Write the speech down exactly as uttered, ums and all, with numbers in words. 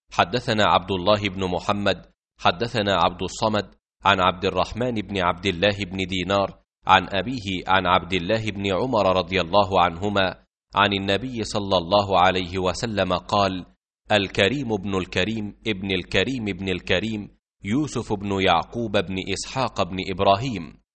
حدثنا عبد الله بن محمد حدثنا عبد الصمد عن عبد الرحمن بن عبد الله بن دينار عن أبيه عن عبد الله بن عمر رضي الله عنهما عن النبي صلى الله عليه وسلم قال: الكريم ابن الكريم ابن الكريم ابن الكريم يوسف بن يعقوب بن إسحاق بن إبراهيم.